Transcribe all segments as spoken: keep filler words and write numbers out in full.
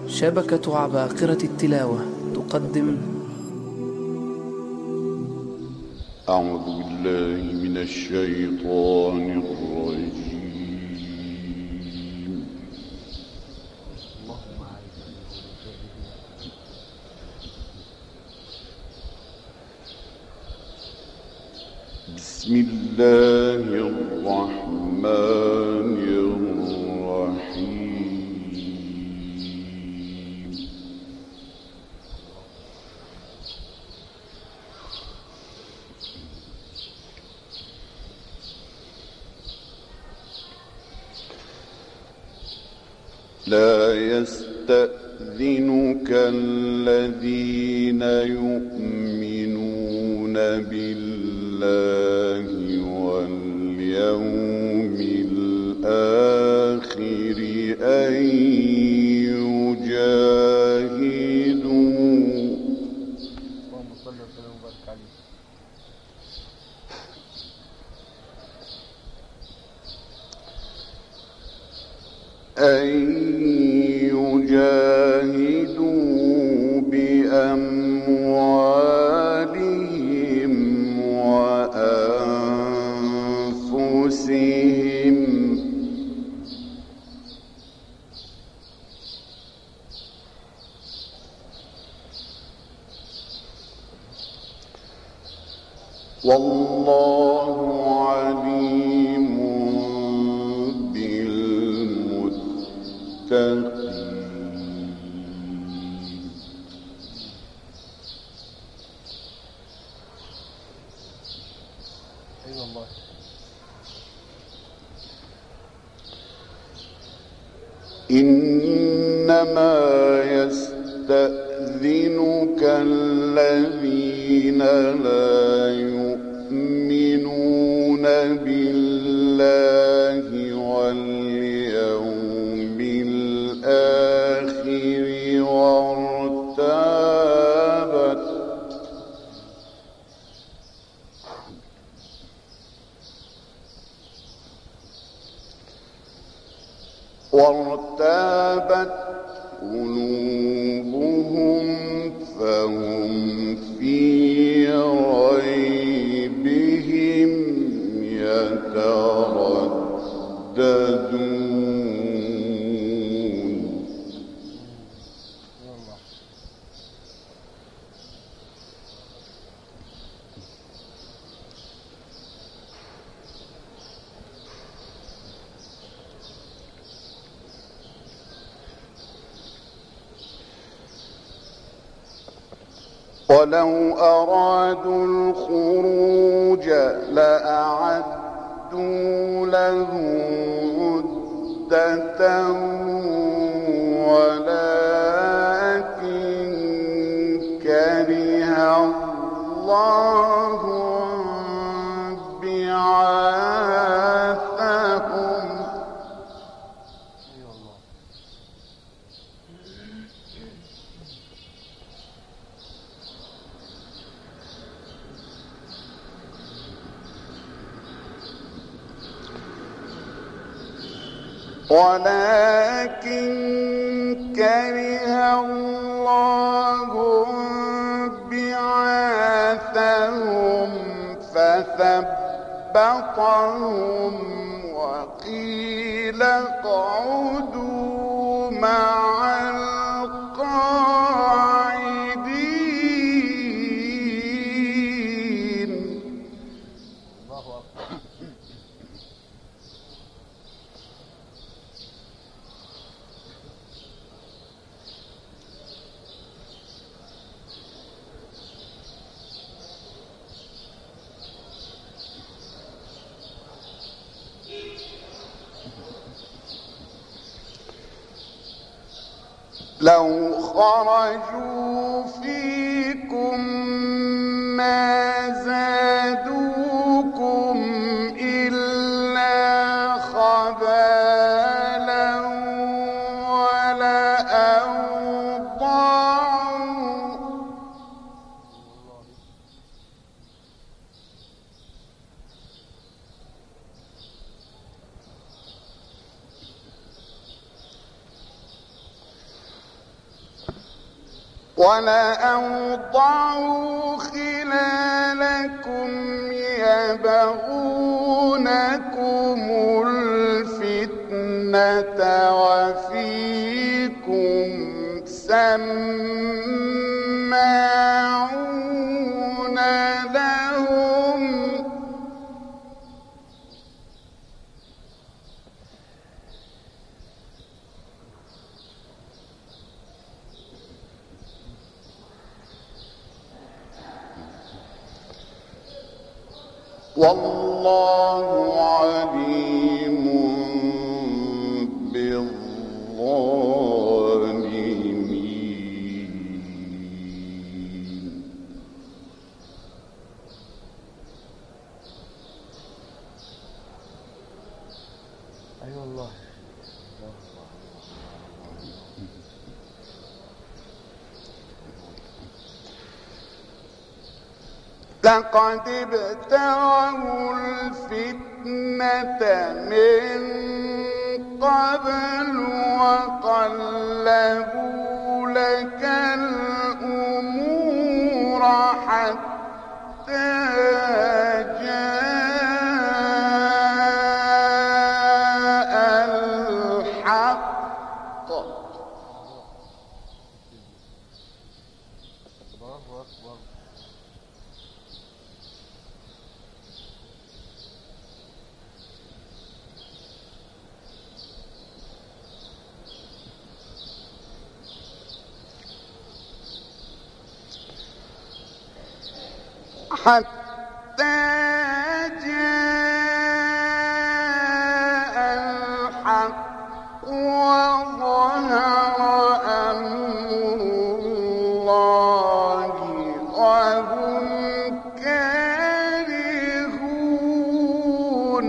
شبكة عباقرة التلاوة تقدم. أعوذ بالله من الشيطان الرجيم. بسم الله الرحمن الرحيم. لا يستأذنك الذين يؤمنون بالله واليوم الآخر أن يجاهدوا أن يجاهدوا بأموالهم وأنفسهم والله عليم بالمتقين. أيوة الله. إنما يستأذنك الذين لا يؤمنون بالله واليوم الآخر وارتابت وارتابت قلوبهم فهم في ريبهم يترددون. ولو أرادوا الخروج لأعدوا له عدة ولكن كره الله بعاثهم ولكن كره الله بعاثهم فثبطهم وقيل اقعدوا مع القاعدين. الله أكبر. لو خرجوا فيكم ما زادوكم إلا خبالا ولأوضاعوا ولأوضعوا خلالكم يبغونكم الفتنة وفيكم سماعون لهم والله عليم بالظالمين. أي والله. لقد ابتغوا الفتنة من قبل وقلبوا لك الأمور حتى جاء الحق. الله أكبر. حتى جاء الحق وظهر أمر الله وهم كارهون.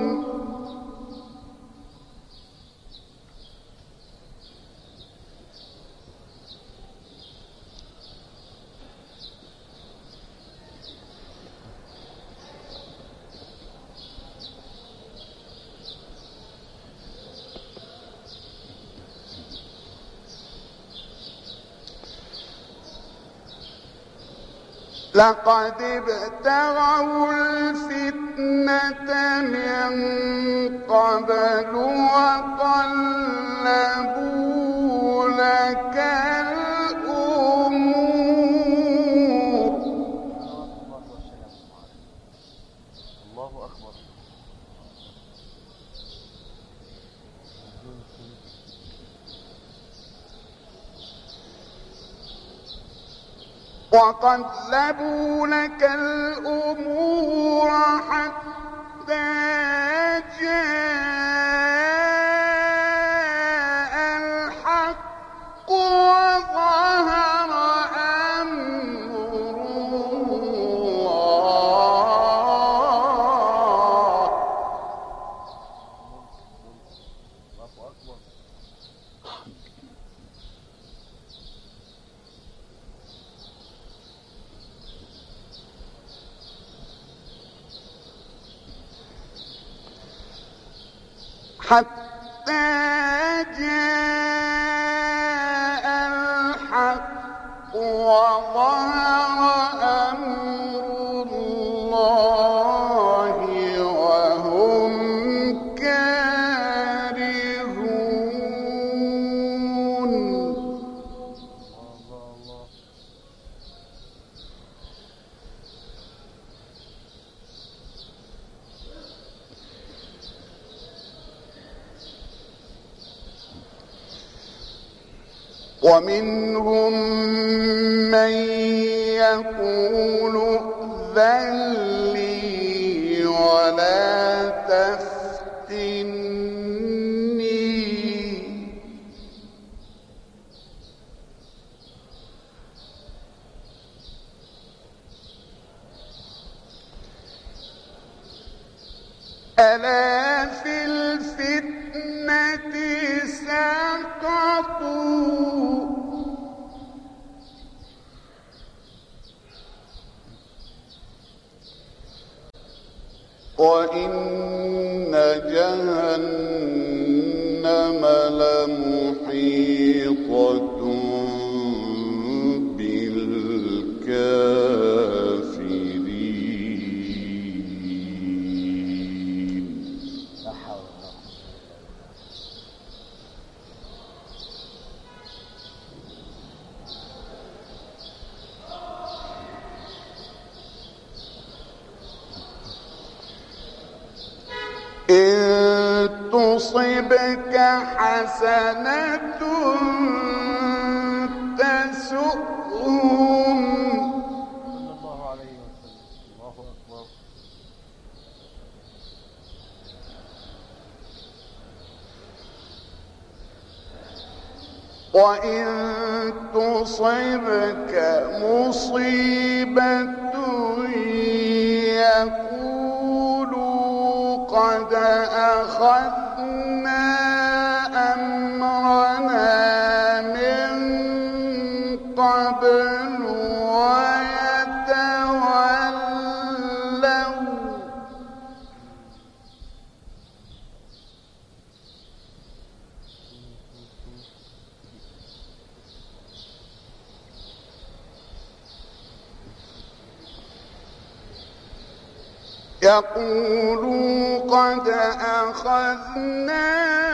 لقد ابتغوا الفتنة من قبل وقلبوا لك الأمور. الله أكبر. وقلبوا لك الأمور حتى جاء الحق وظهر أمر الله. الله أكبر. حتى جاء الحق وظهر أمر الله وهم كارهون. الله الله. ومنهم من يقول ائذن لي ولا تفتني ألا في الفتنة سقطوا وإن جهنم لمحيطة بالكافرين. تصبك حسنة تسؤهم صلى الله عليه وسلم. الله أكبر. وإن تصبك مصيبة يقولوا قد أخذنا أمرنا من قبل ويتولوا يقولوا قد أخذنا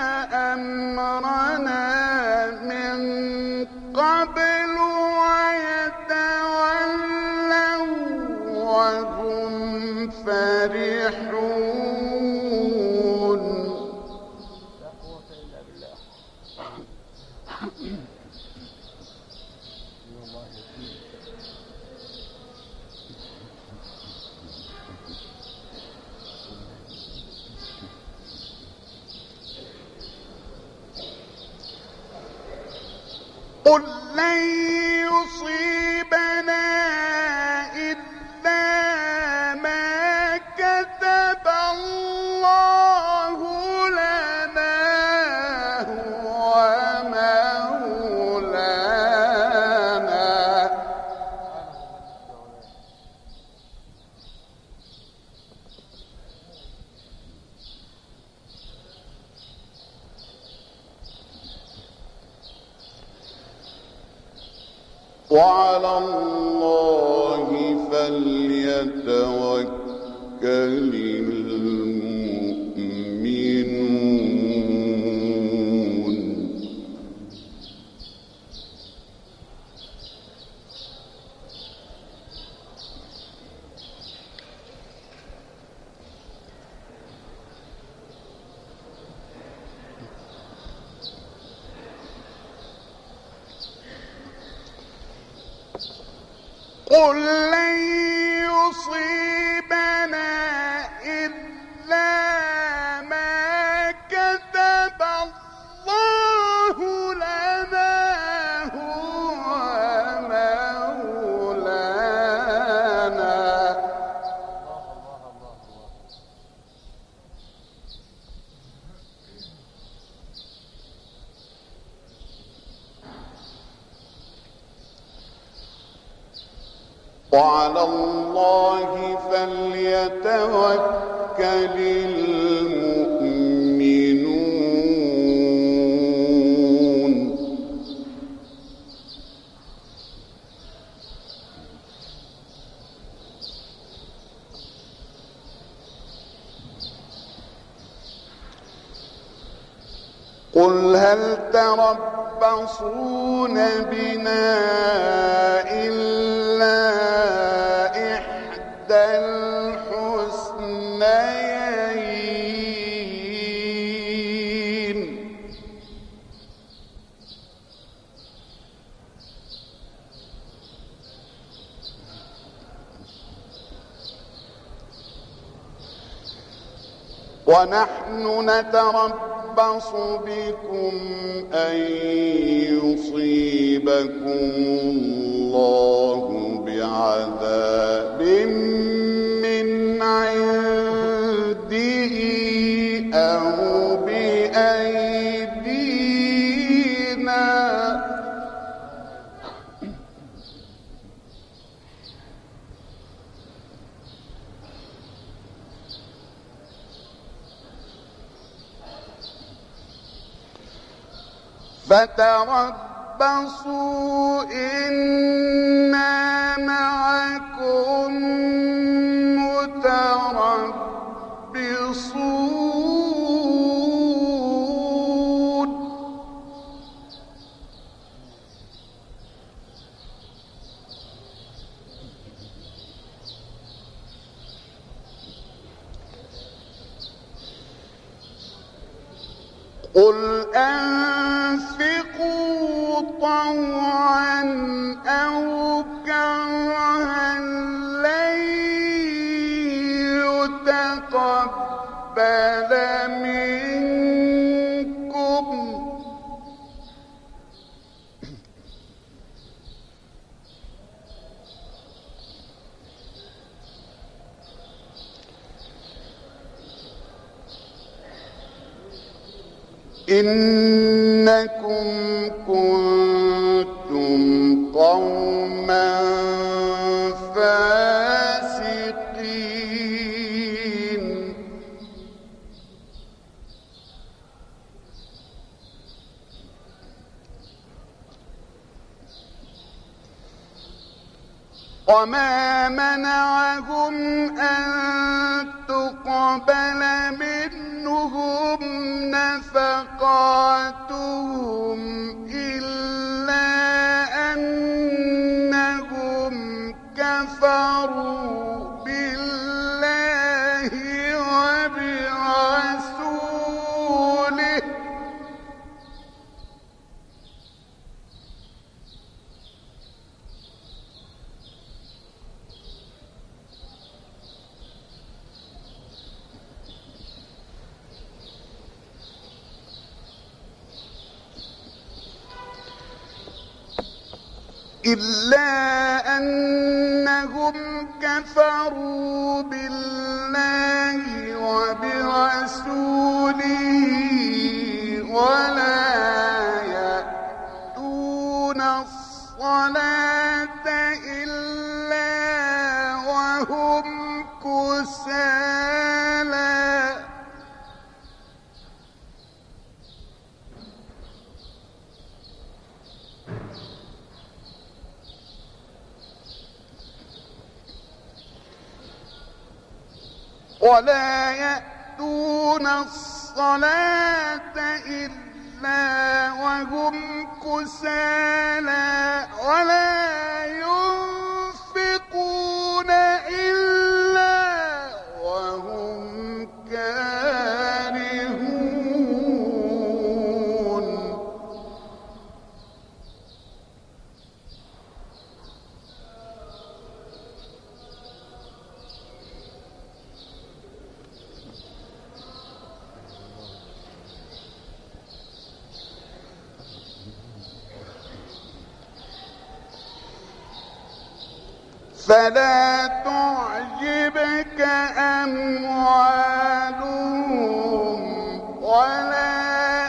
أمرنا من قبل ويتولوا وهم فرحون. لا قوة إلا بالله. الله يسير. قل لن يصيبنا إلا ما كتب الله لنا هو مولانا. وعلى الله فليتوكل المؤمنون. قل لن يصيبنا إلا ما كتب الله لنا هو مولانا. الله الله الله الله. وعلى الله فليتوكل المؤمنون. قل هل تربصون بنا إلا إحدى الحسنيين ونحن نتربص بكم أن يصيبكم الله بعذاب من عنده أو بأيدينا. فتربصوا إنا معكم متربصون. قل أنفقوا طوعا أو كرها لن يتقبل منكم إنكم كنتم قوما فاسقين وما منعهم أن تقبل منهم نفقاتهم إلا أنهم كفروا بالله وبرسوله إلا أنهم كفروا بالله وبرسوله ولا يأتون الصلاة إلا وهم كسالى ولا يأتون الصلاة إلا وهم كسالى ولا ينفقون إلا وهم كارهون فلا تعجبك أموالهم ولا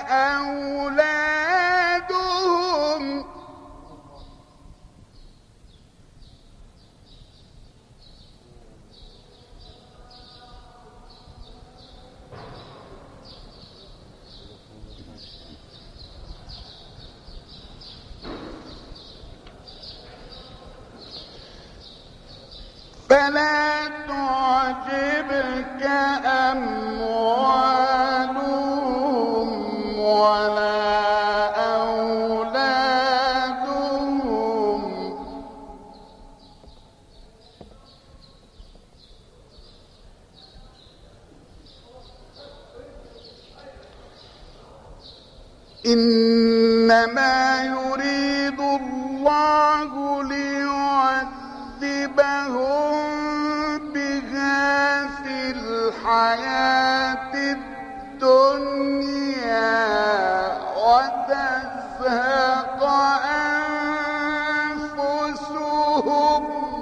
أولادهم فلا تعجبك أموالهم ولا أولادهم إنما يريد الله ليعذبهم بها في الحياة الدنيا وتزهق أنفسهم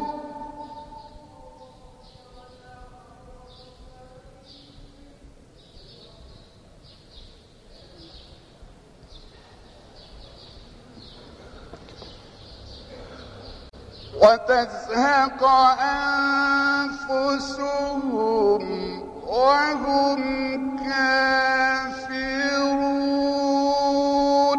وتزهق أنفسهم وهم كافرون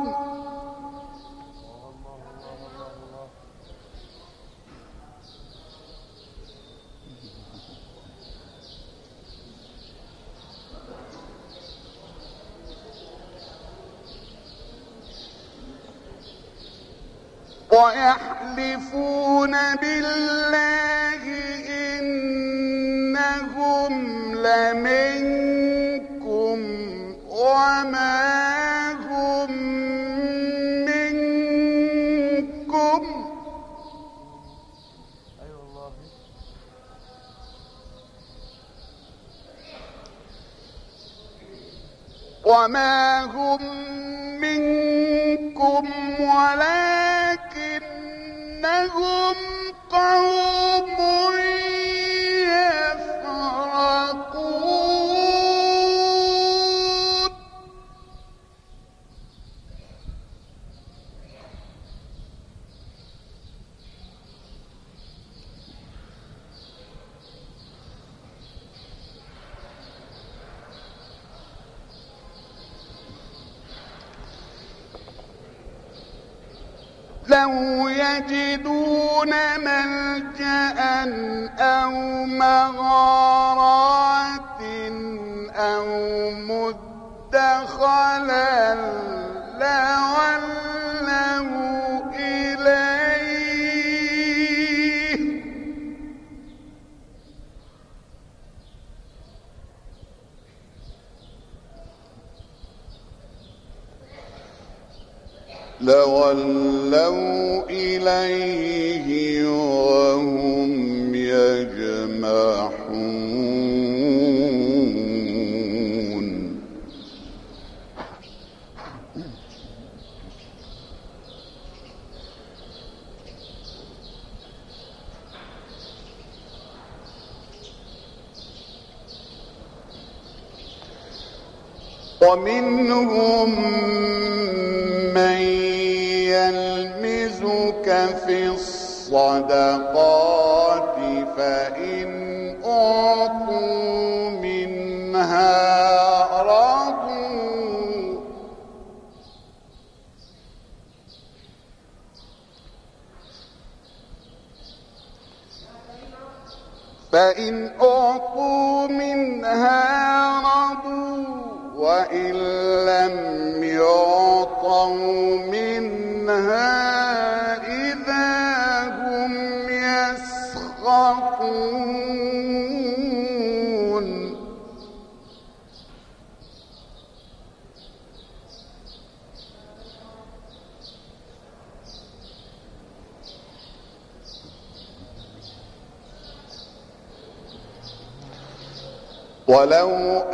ويحلفون بالله إنهم لمنكم وما وما هم منكم ولكنهم قوم يفرقون لو يجدون ملجأ أو مغارات أو مدخلا لولوا إليه لولوا إليه وهم يجمحون ومنهم من يلمزك في الصدقات فإن أعطوا منها رضوا فإن أعطوا منها رضوا وإن لم يعطوا منها إذا هم يسخطون ولو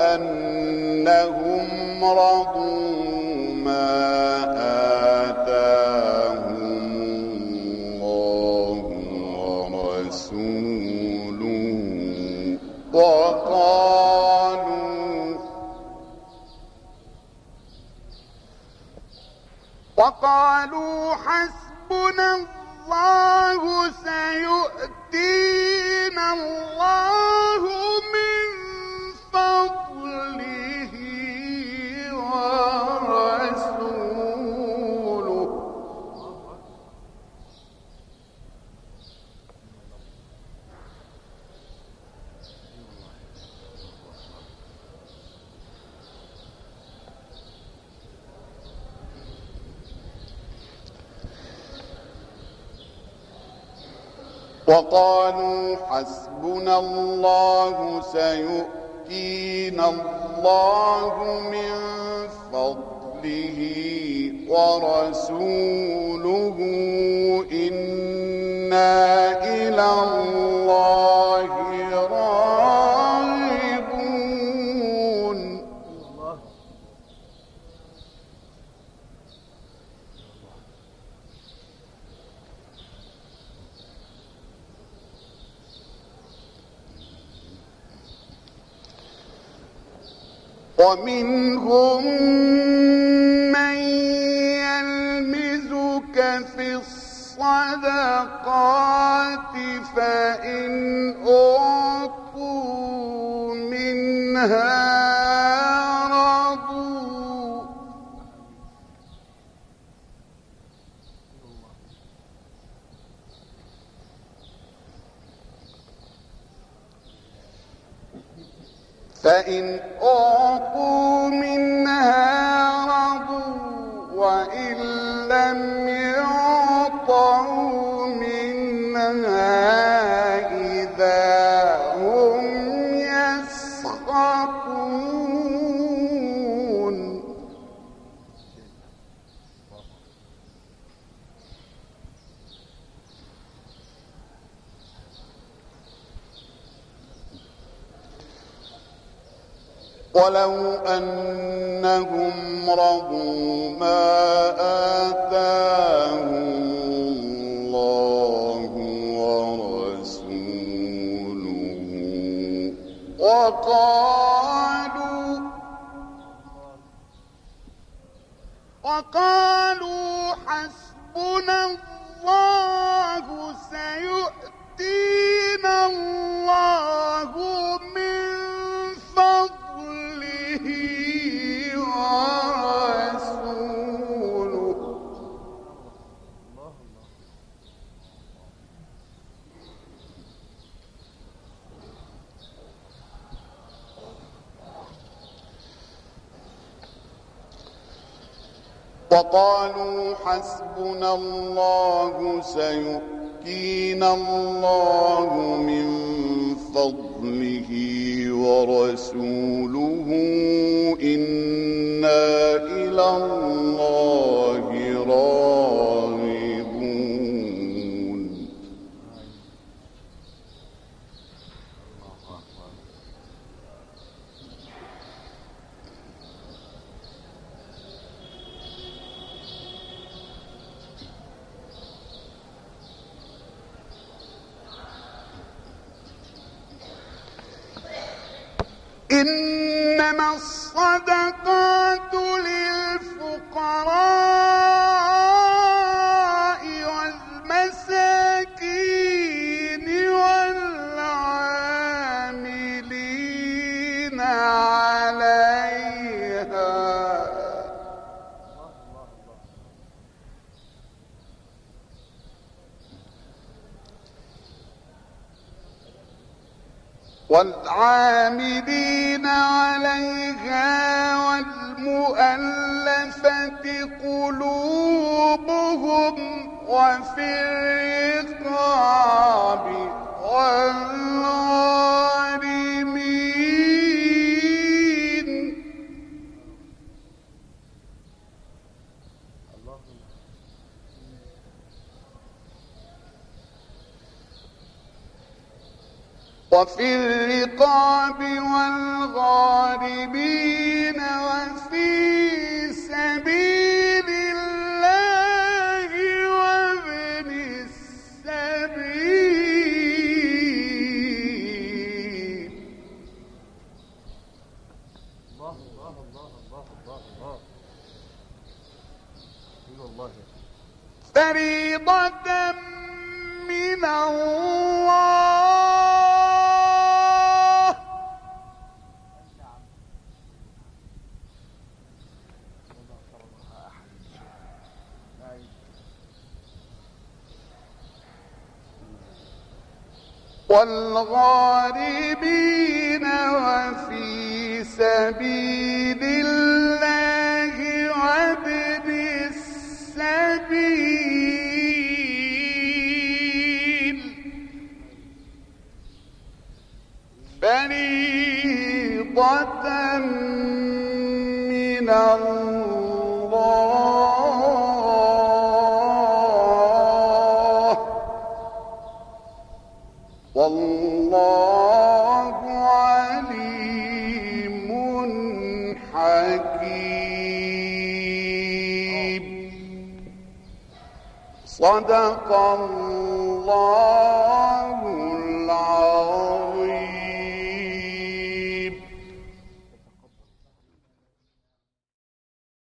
أنهم رضوا ما آتاهم الله ورسوله وقالوا وقالوا حسبنا الله سيؤتينا الله من فضله ورسوله وقالوا حسبنا الله سيؤتينا الله من فضله ورسوله إنا إلى الله راغبون ومنهم من يلمزك في الصدقات فإن أعطوا منها رضوا فإن أعطوا منها رضوا وإن لم يعطوا منها إذا هم يسخطون ولو أنهم رضوا ما آتاهم الله ورسوله وقالوا وقالوا حسبنا الله سيؤتينا الله من فضله ورسوله وقالوا حسبنا الله سيؤتينا الله من فضله ورسوله إنا إلى الله راغبون. إنما الصدقات للفقراء والمساكين والعاملين عليها والعاملين عليها والمؤلفة قلوبهم وفي الرقاب والغارمين وفي الرقاب والغارمين وفي سبيل الله وابن السبيل. الله الله الله الله الله الله فريضة من الله والغارمين وفي سبيل الله وابن السبيل فريضة من الله والله عليم حكيم. صدق الله